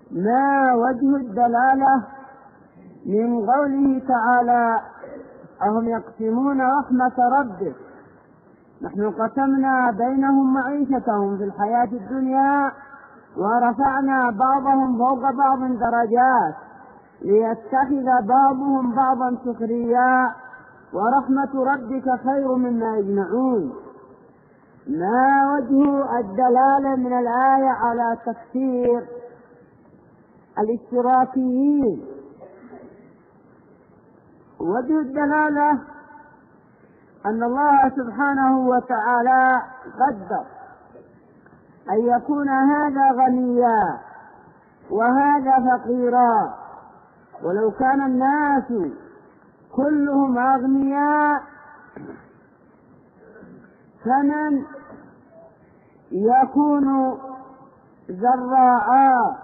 ما وجه الدلالة من قوله تعالى أهم يقسمون رحمة ربك نحن قسمنا بينهم معيشتهم في الحياة الدنيا ورفعنا بعضهم فوق بعض درجات ليتخذ بعضهم بعضا سخريا ورحمة ربك خير مما يجمعون. ما وجه الدلالة من الآية على تكفير الاشتراكيين؟ وجه الدلالة أن الله سبحانه وتعالى قدر أن يكون هذا غنيا وهذا فقيرا، ولو كان الناس كلهم أغنياء فمن يكون زراعا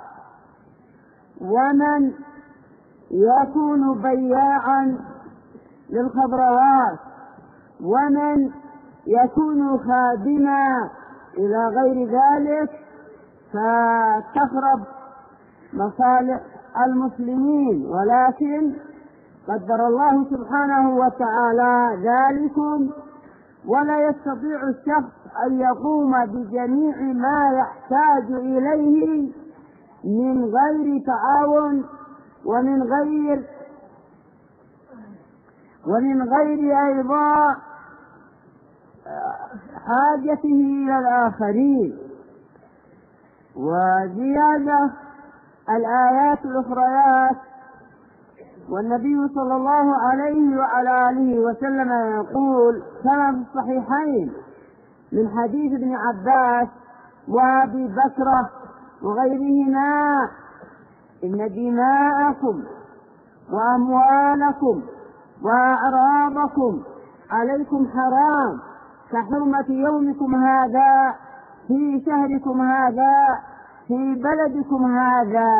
ومن يكون بياعا للخضروات ومن يكون خادما إلى غير ذلك، فتخرب مصالح المسلمين. ولكن قدر الله سبحانه وتعالى ذلكم، ولا يستطيع الشخص أن يقوم بجميع ما يحتاج إليه من غير تعاون ومن غير أيضا حاجته إلى الآخرين. وزيادة الآيات الأخريات، والنبي صلى الله عليه وعلى آله وسلم يقول كما في الصحيحين من حديث ابن عباس وأبي بكرة وغيرهما: إن دماءكم وأموالكم وأعراضكم عليكم حرام كحرمة يومكم هذا في شهركم هذا في بلدكم هذا.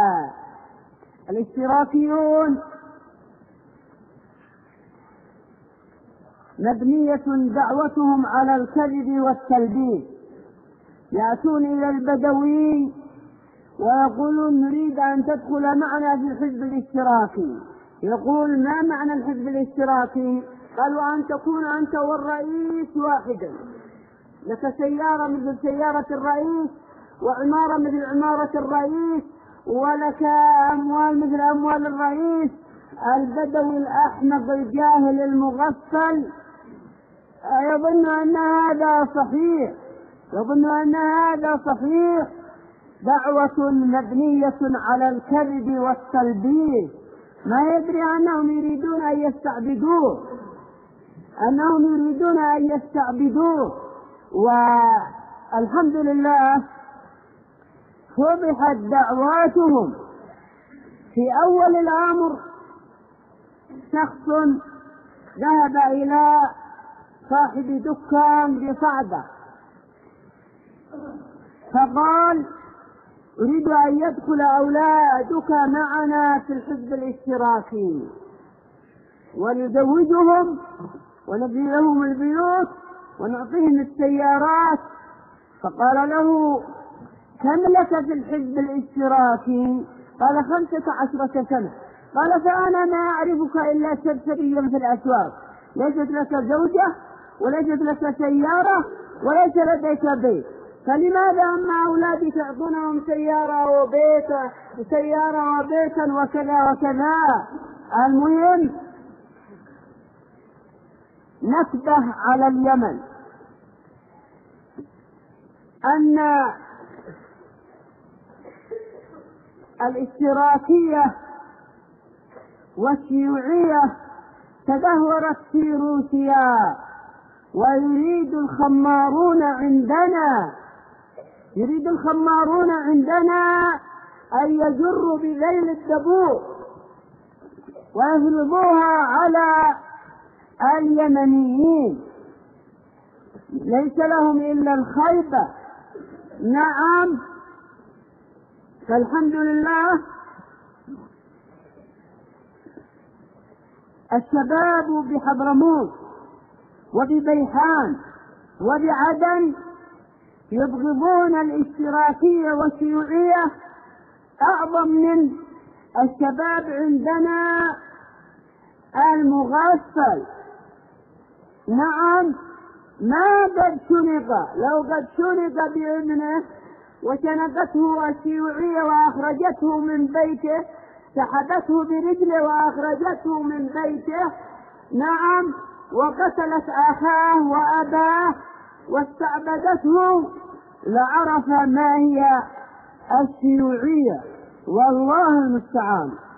الاشتراكيون مبنية دعوتهم على الكذب والتلبيس، يأتون إلى البدوي ويقولون نريد أن تدخل معنا في الحزب الاشتراكي. يقول ما معنى الحزب الاشتراكي؟ قالوا أن تكون أنت والرئيس واحدا، لك سيارة مثل سيارة الرئيس وعمارة مثل عمارة الرئيس ولك أموال مثل أموال الرئيس. البدوي الأحمق الجاهل المغفل يظن أن هذا صحيح، دعوة مبنية على الكذب والتلبيس، ما يدري أنهم يريدون أن يستعبدوه. والحمد لله فضحت دعواتهم. في أول الأمر شخص ذهب إلى صاحب دكان بصعدة فقال أريد أن يدخل أولادك معنا في الحزب الاشتراكي ونزوجهم ونبني لهم البيوت ونعطيهم السيارات. فقال له كم لك في الحزب الاشتراكي؟ قال 15 سنة. قال فأنا ما أعرفك إلا سرسريا في الأسواق، ليست لك زوجة وليست لك سيارة وليس لديك بيت، فلماذا أما أولادي تعطونهم سيارة وبيتا وكذا وكذا؟ المهم نكبة على اليمن أن الاشتراكية والشيوعية تدهورت في روسيا، ويريد الخمارون عندنا أن يجروا بذيل الدبور ويفرضوها على اليمنيين، ليس لهم إلا الخيبة. نعم، فالحمد لله الشباب بحضرموت وببيحان وبعدن يبغضون الاشتراكية والشيوعية أعظم من الشباب عندنا المغفل. نعم، ما قد شنق، لو قد شنق بابنه وشنقته الشيوعية وأخرجته من بيته، سحبته برجله وأخرجته من بيته، نعم، وقتلت أخاه وأباه واستعبدته، لعرف ما هي الشيوعية، والله المستعان.